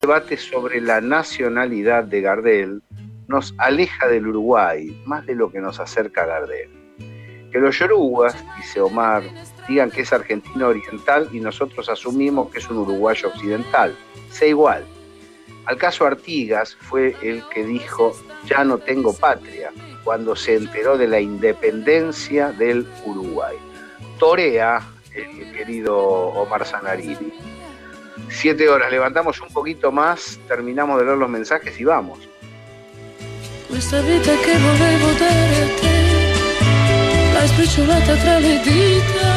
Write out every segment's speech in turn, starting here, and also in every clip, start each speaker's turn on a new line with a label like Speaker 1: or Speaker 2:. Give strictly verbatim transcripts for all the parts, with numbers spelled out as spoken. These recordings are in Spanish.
Speaker 1: debate sobre la nacionalidad de Gardel nos aleja del Uruguay más de lo que nos acerca a Gardel. Que los yorugas, dice Omar, digan que es argentino oriental y nosotros asumimos que es un uruguayo occidental. Sé igual. Al caso Artigas fue el que dijo ya no tengo patria cuando se enteró de la independencia del Uruguay. Torea el querido Omar Zanarini. Siete horas, levantamos un poquito más, terminamos de leer los mensajes y vamos.
Speaker 2: Questa vita che volevo dare a te, l'hai spicciolata tra le dita.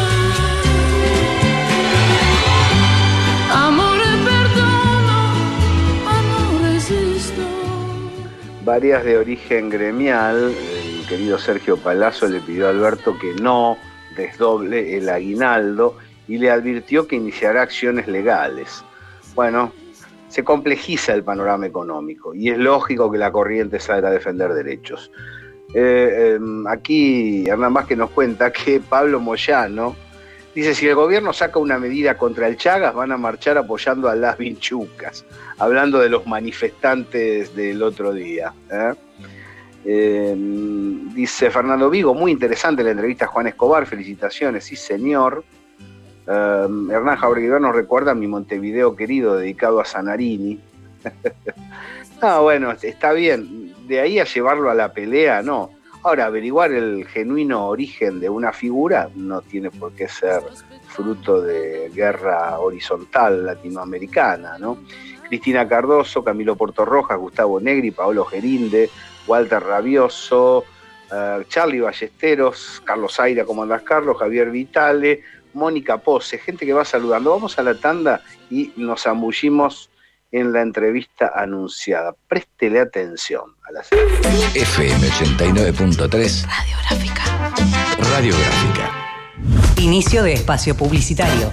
Speaker 2: Amore, perdono, ma non resisto.
Speaker 1: Varias de origen gremial, el querido Sergio Palazzo le pidió a Alberto que no desdoble el aguinaldo y le advirtió que iniciará acciones legales. Bueno, se complejiza el panorama económico y es lógico que la corriente salga a defender derechos. Eh, eh, aquí Hernán Vázquez nos cuenta que Pablo Moyano dice, si el gobierno saca una medida contra el Chagas, van a marchar apoyando a las vinchucas, hablando de los manifestantes del otro día. ¿eh? Eh, dice Fernando Vigo, muy interesante la entrevista a Juan Escobar, felicitaciones, sí señor. Uh, Hernán Jaureguibar nos recuerda a mi Montevideo querido dedicado a Zanarini. No, bueno, está bien, de ahí a llevarlo a la pelea, no. Ahora, averiguar el genuino origen de una figura no tiene por qué ser fruto de guerra horizontal latinoamericana, ¿no? Cristina Cardoso, Camilo Portorrojas, Gustavo Negri, Paolo Gerinde, Walter Rabioso, uh, Charlie Ballesteros, Carlos Aira, ¿cómo andás, Carlos? Javier Vitale, Mónica Pose, gente que va saludando. Vamos a la tanda y nos zambullimos en la entrevista anunciada. Préstele atención a la serie.
Speaker 3: F M ochenta y nueve punto tres
Speaker 4: Radiográfica.
Speaker 3: Radiográfica.
Speaker 4: Inicio de espacio publicitario.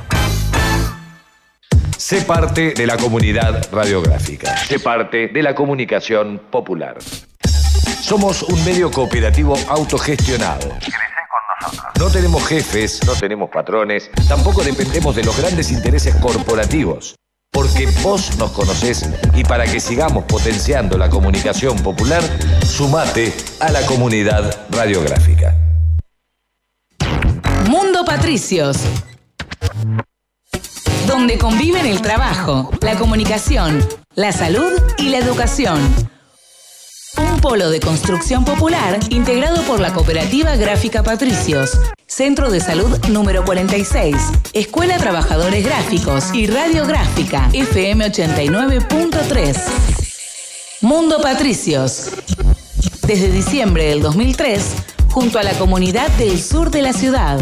Speaker 3: Sé parte de la comunidad radiográfica. Sé parte de la comunicación popular. Somos un medio cooperativo autogestionado. No tenemos jefes, no tenemos patrones, tampoco dependemos de los grandes intereses corporativos. Porque vos nos conocés y para que sigamos potenciando la comunicación popular, sumate a la comunidad radiográfica.
Speaker 4: Mundo Patricios, donde conviven el trabajo, la comunicación, la salud y la educación. Un polo de construcción popular integrado por la Cooperativa Gráfica Patricios, Centro de Salud número cuarenta y seis, Escuela Trabajadores Gráficos y Radiográfica, F M ochenta y nueve punto tres. Mundo Patricios, desde diciembre del dos mil tres, junto a la comunidad del sur de la ciudad.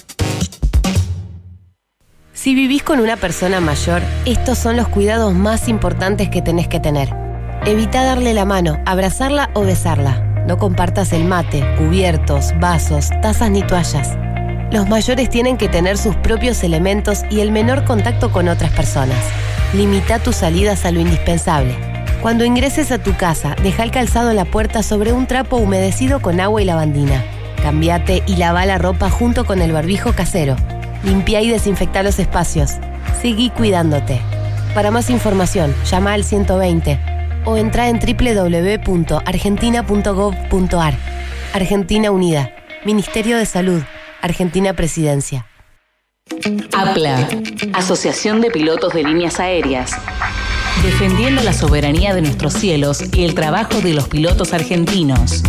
Speaker 5: Si vivís con una persona mayor, estos son los cuidados más importantes que tenés que tener. Evita darle la mano, abrazarla o besarla. No compartas el mate, cubiertos, vasos, tazas ni toallas. Los mayores tienen que tener sus propios elementos y el menor contacto con otras personas. Limita tus salidas a lo indispensable. Cuando ingreses a tu casa, deja el calzado en la puerta sobre un trapo humedecido con agua y lavandina. Cambiate y lava la ropa junto con el barbijo casero. Limpia y desinfecta los espacios. Seguí cuidándote. Para más información, llama al ciento veinte o entra en doble u doble u doble u punto argentina punto gov punto ar. Argentina Unida. Ministerio de Salud. Argentina Presidencia.
Speaker 4: APLA, Asociación de Pilotos de Líneas Aéreas. Defendiendo la soberanía de nuestros cielos y el trabajo de los pilotos argentinos.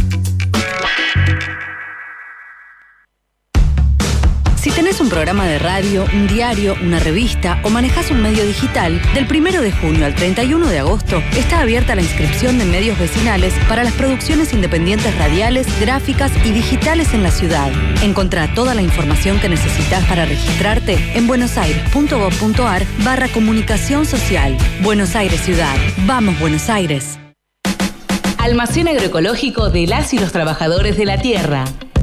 Speaker 4: Si tenés un programa de radio, un diario, una revista o manejás un medio digital, del primero de junio al treinta y uno de agosto está abierta la inscripción de medios vecinales para las producciones independientes radiales, gráficas y digitales en la ciudad. Encontrá toda la información que necesitas para registrarte en buenosaires.gov.ar barra comunicación social. Buenos Aires Ciudad. ¡Vamos, Buenos Aires! Almacén agroecológico de las y los trabajadores de la tierra.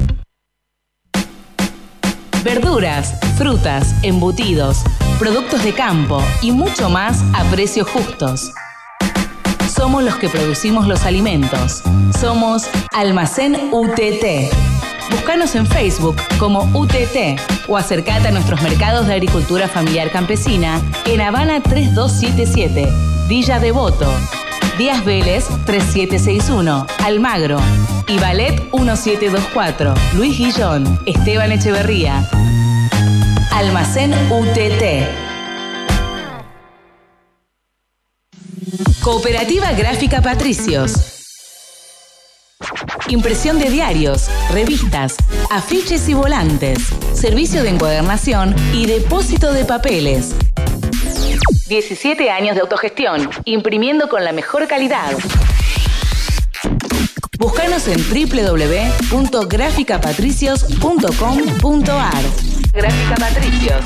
Speaker 4: Verduras, frutas, embutidos, productos de campo y mucho más a precios justos. Somos los que producimos los alimentos. Somos Almacén U T T. Búscanos en Facebook como U T T o acercate a nuestros mercados de agricultura familiar campesina en Habana tres dos siete siete.
Speaker 6: Villa Devoto, Díaz Vélez tres siete seis uno, Almagro y Ballet uno siete dos cuatro, Luis Guillón, Esteban Echeverría. Almacén U T T. Cooperativa Gráfica Patricios. Impresión de diarios, revistas, afiches y volantes, servicio de encuadernación y depósito de papeles. diecisiete años de autogestión, imprimiendo con la mejor calidad. Búscanos en doble u doble u doble u punto gráfica patricios punto com punto a r. Gráfica Patricios.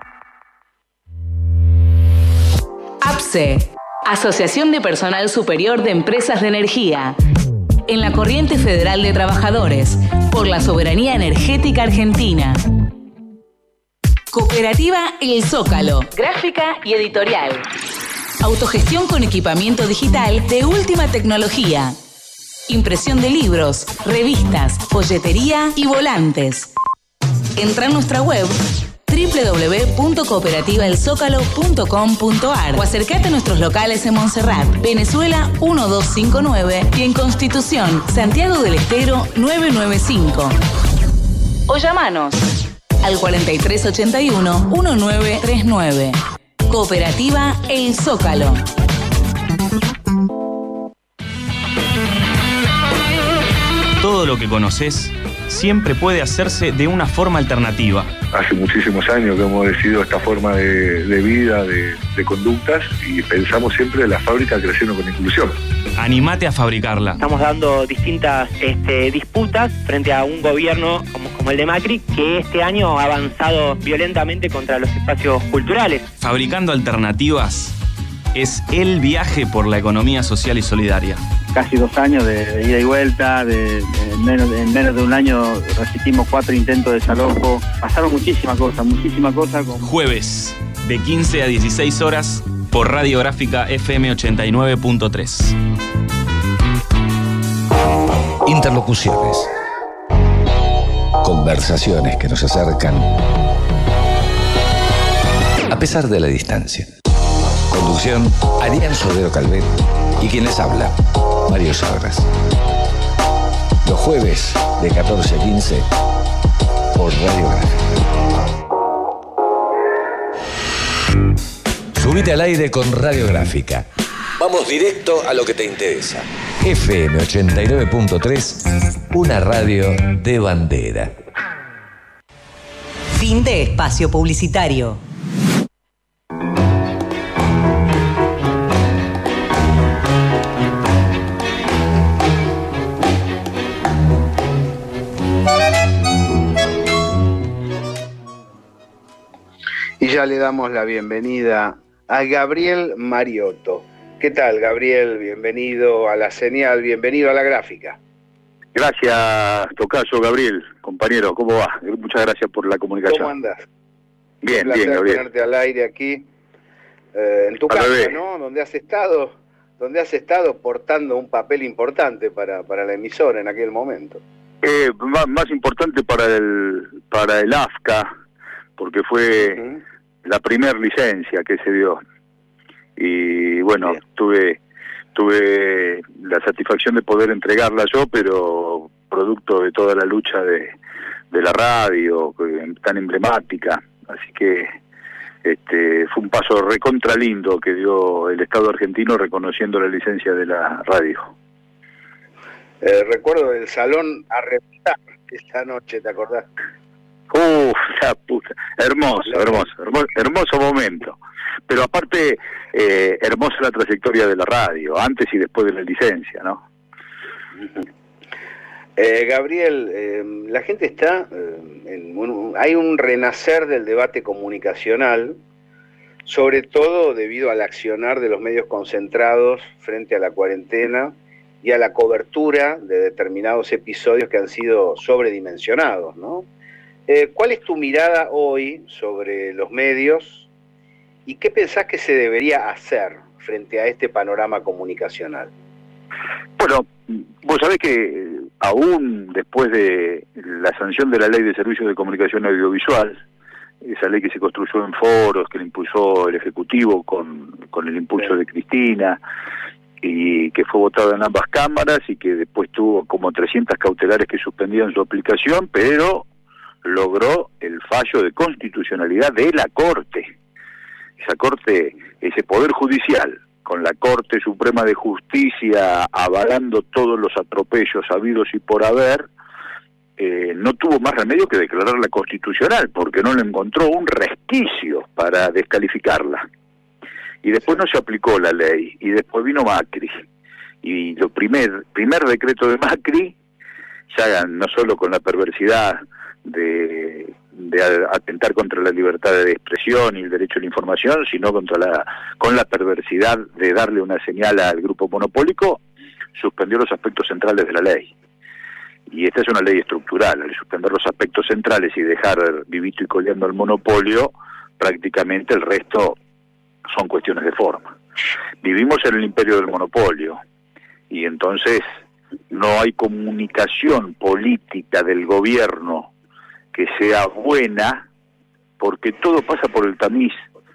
Speaker 6: A P S E, Asociación de Personal Superior de Empresas de Energía. En la Corriente Federal de Trabajadores, por la soberanía energética argentina. Cooperativa El Zócalo, gráfica y editorial. Autogestión con equipamiento digital de última tecnología. Impresión de libros, revistas, folletería y volantes. Entra en nuestra web doble u doble u doble u punto cooperativa el zócalo punto com punto a r o acercate a nuestros locales en Montserrat, Venezuela uno dos cinco nueve y en Constitución, Santiago del Estero nueve nueve cinco. O llamanos al cuarenta y tres ochenta y uno diecinueve treinta y nueve. Cooperativa El Zócalo.
Speaker 7: Todo lo que conoces siempre puede hacerse de una forma alternativa.
Speaker 8: Hace muchísimos años que hemos decidido esta forma de, de vida, de, de conductas, y pensamos siempre en la fábrica creciendo con inclusión.
Speaker 7: Animate a fabricarla.
Speaker 9: Estamos dando distintas este, disputas frente a un gobierno como, como el de Macri, que este año ha avanzado violentamente contra los espacios culturales.
Speaker 7: Fabricando alternativas es el viaje por la economía social y solidaria.
Speaker 10: Casi dos años de, de ida y vuelta, de, de, en, menos, en menos de un año resistimos cuatro intentos de desalojo. Pasaron muchísimas cosas, muchísimas cosas. Como...
Speaker 7: Jueves, de quince a dieciséis horas, por Radiográfica F M ochenta y nueve punto tres.
Speaker 3: Interlocuciones. Conversaciones que nos acercan a pesar de la distancia. Conducción, Arián Sodero Calvet y quien les habla, Mario Sagras. Los jueves de catorce a quince por Radiográfica. Subite al aire con Radiográfica. Vamos directo a lo que te interesa. F M ochenta y nueve punto tres, una radio de bandera.
Speaker 4: Fin de espacio publicitario.
Speaker 1: Y ya le damos la bienvenida a Gabriel Mariotto. ¿Qué tal, Gabriel? Bienvenido a la señal, bienvenido a la gráfica.
Speaker 8: Gracias, tocayo Gabriel, compañero, ¿cómo va? Muchas gracias por la comunicación.
Speaker 1: ¿Cómo andás?
Speaker 8: Bien,
Speaker 1: Un placer
Speaker 8: bien, Gabriel.
Speaker 1: tenerte al aire aquí, eh, en tu
Speaker 8: Al
Speaker 1: casa,
Speaker 8: revés.
Speaker 1: ¿no? Donde has estado, donde has estado portando un papel importante para, para la emisora en aquel momento.
Speaker 8: Eh, más, más importante para el para el A F C A, porque fue uh-huh. la primer licencia que se dio. Y bueno, Bien. tuve tuve la satisfacción de poder entregarla yo, pero producto de toda la lucha de, de la radio, tan emblemática. Así que este fue un paso recontra lindo que dio el Estado argentino reconociendo la licencia de la radio.
Speaker 1: Eh, recuerdo el salón a reventar esa noche, ¿te acordás?
Speaker 8: Uf, la puta, hermoso, hermoso, hermoso, hermoso momento. Pero aparte, eh, hermosa la trayectoria de la radio, antes y después de la licencia, ¿no?
Speaker 1: Eh, Gabriel, eh, la gente está, eh, en un, hay un renacer del debate comunicacional, sobre todo debido al accionar de los medios concentrados frente a la cuarentena y a la cobertura de determinados episodios que han sido sobredimensionados, ¿no? Eh, ¿Cuál es tu mirada hoy sobre los medios y qué pensás que se debería hacer frente a este panorama comunicacional?
Speaker 8: Bueno, vos sabés que aún después de la sanción de la Ley de Servicios de Comunicación Audiovisual, esa ley que se construyó en foros, que le impulsó el Ejecutivo con, con el impulso de Cristina, y que fue votada en ambas cámaras y que después tuvo como trescientas cautelares que suspendían su aplicación, pero logró el fallo de constitucionalidad de la Corte. Esa Corte, ese Poder Judicial, con la Corte Suprema de Justicia avalando todos los atropellos habidos y por haber, eh, no tuvo más remedio que declararla constitucional, porque no le encontró un resquicio para descalificarla. Y después no se aplicó la ley, y después vino Macri. Y lo primer, primer decreto de Macri, ya no solo con la perversidad de, de atentar contra la libertad de expresión y el derecho a la información, sino contra la, con la perversidad de darle una señal al grupo monopólico, suspendió los aspectos centrales de la ley. Y esta es una ley estructural, al suspender los aspectos centrales y dejar vivito y coleando al monopolio, prácticamente el resto son cuestiones de forma. Vivimos en el imperio del monopolio y entonces no hay comunicación política del gobierno que sea buena, porque todo pasa por el tamiz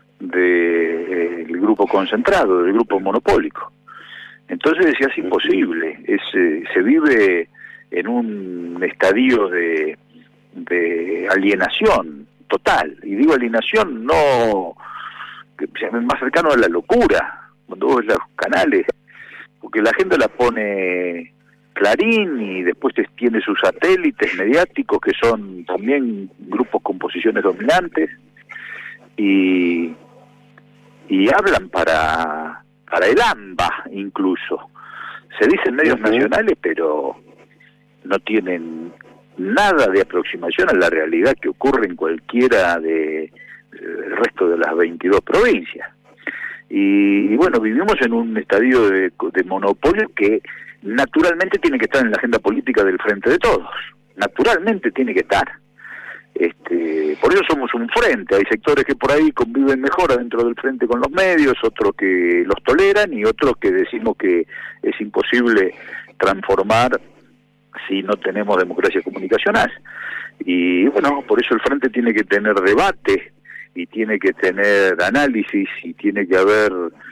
Speaker 8: del eh, grupo concentrado, del grupo monopólico. Entonces es imposible, es, eh, se vive en un estadio de, de alienación total, y digo alienación no que más cercano a la locura, cuando vos ves los canales, porque la agenda la pone Clarín y después tiene sus satélites mediáticos que son también grupos con posiciones dominantes y, y hablan para, para el AMBA incluso. Se dicen medios uh-huh. nacionales, pero no tienen nada de aproximación a la realidad que ocurre en cualquiera de el resto de las veintidós provincias. Y, y bueno, vivimos en un estadio de, de monopolio que naturalmente tiene que estar en la agenda política del Frente de Todos. Naturalmente tiene que estar. Este, por eso somos un frente. Hay sectores que por ahí conviven mejor adentro del frente con los medios, otros que los toleran y otros que decimos que es imposible transformar si no tenemos democracia comunicacional. Y bueno, por eso el frente tiene que tener debate y tiene que tener análisis y tiene que haber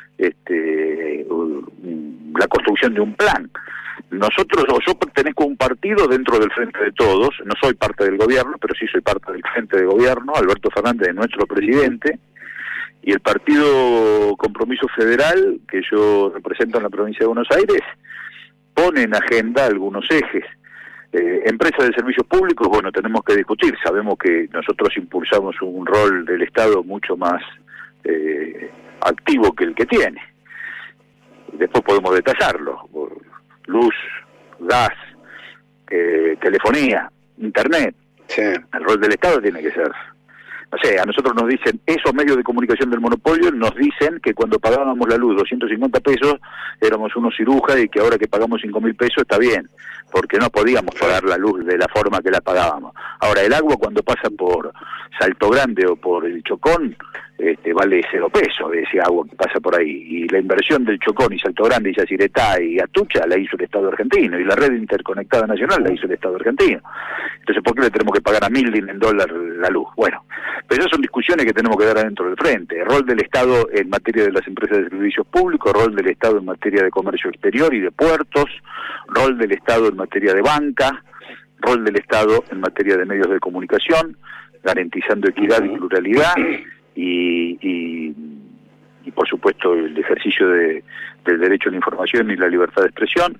Speaker 8: este, la construcción de un plan. Nosotros, o yo pertenezco a un partido dentro del Frente de Todos, no soy parte del gobierno, pero sí soy parte del Frente de Gobierno, Alberto Fernández es nuestro presidente, y el Partido Compromiso Federal, que yo represento en la provincia de Buenos Aires, pone en agenda algunos ejes. Eh, empresas de servicios públicos, bueno, tenemos que discutir, sabemos que nosotros impulsamos un rol del Estado mucho más eh, activo que el que tiene. Después podemos detallarlo, luz, gas, eh, telefonía, internet. Sí. El rol del Estado tiene que ser, no sé, a nosotros nos dicen, esos medios de comunicación del monopolio nos dicen que cuando pagábamos la luz doscientos cincuenta pesos éramos unos cirujas y que ahora que pagamos cinco mil pesos está bien, porque no podíamos pagar la luz de la forma que la pagábamos. Ahora el agua cuando pasa por Salto Grande o por el Chocón este, vale cero pesos ese agua que pasa por ahí, y la inversión del Chocón y Salto Grande y Yacyretá y Atucha la hizo el Estado argentino, y la red interconectada nacional la hizo el Estado argentino. Entonces, ¿por qué le tenemos que pagar a Mildin en dólar la luz? Bueno, pero esas son discusiones que tenemos que dar adentro del frente. El rol del Estado en materia de las empresas de servicios públicos, rol del Estado en materia de comercio exterior y de puertos, rol del Estado en materia de banca, rol del Estado en materia de medios de comunicación, garantizando equidad y pluralidad, y, y, y por supuesto el ejercicio de, del derecho a la información y la libertad de expresión.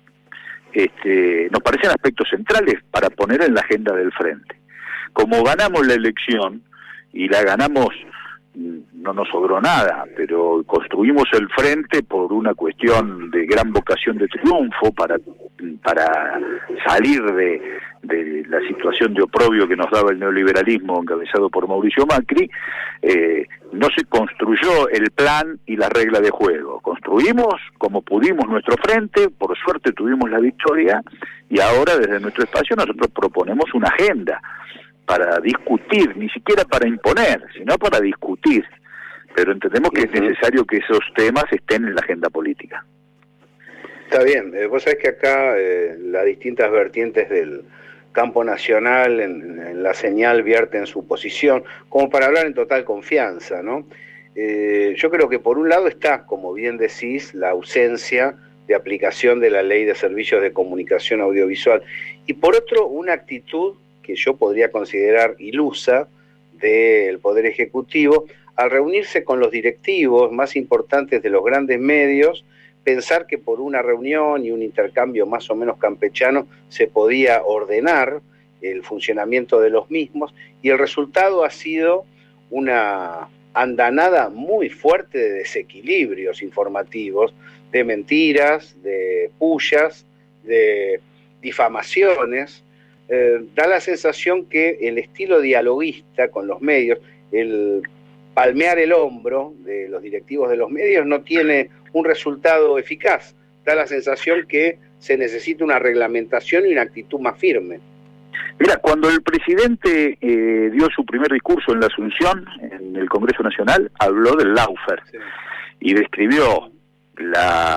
Speaker 8: Este, nos parecen aspectos centrales para poner en la agenda del frente. Como ganamos la elección, y la ganamos, no nos sobró nada, pero construimos el frente por una cuestión de gran vocación de triunfo, para, para salir de, de la situación de oprobio que nos daba el neoliberalismo encabezado por Mauricio Macri. eh, no se construyó el plan y la regla de juego. Construimos como pudimos nuestro frente, por suerte tuvimos la victoria, y ahora desde nuestro espacio nosotros proponemos una agenda para discutir, ni siquiera para imponer, sino para discutir. Pero entendemos que es necesario que esos temas estén en la agenda política.
Speaker 1: Está bien, eh, vos sabés que acá eh, las distintas vertientes del, campo nacional, en, en la señal, vierten su posición, como para hablar en total confianza, ¿no? Eh, yo creo que por un lado está, como bien decís, la ausencia de aplicación de la Ley de Servicios de Comunicación Audiovisual, y por otro, una actitud que yo podría considerar ilusa del Poder Ejecutivo, al reunirse con los directivos más importantes de los grandes medios, pensar que por una reunión y un intercambio más o menos campechano se podía ordenar el funcionamiento de los mismos, y el resultado ha sido una andanada muy fuerte de desequilibrios informativos, de mentiras, de pullas, de difamaciones. Eh, da la sensación que el estilo dialoguista con los medios, el palmear el hombro de los directivos de los medios, no tiene un resultado eficaz. Da la sensación que se necesita una reglamentación y una actitud más firme.
Speaker 8: Mira, cuando el presidente eh, dio su primer discurso en la Asunción, en el Congreso Nacional, habló del lawfare, sí, y describió la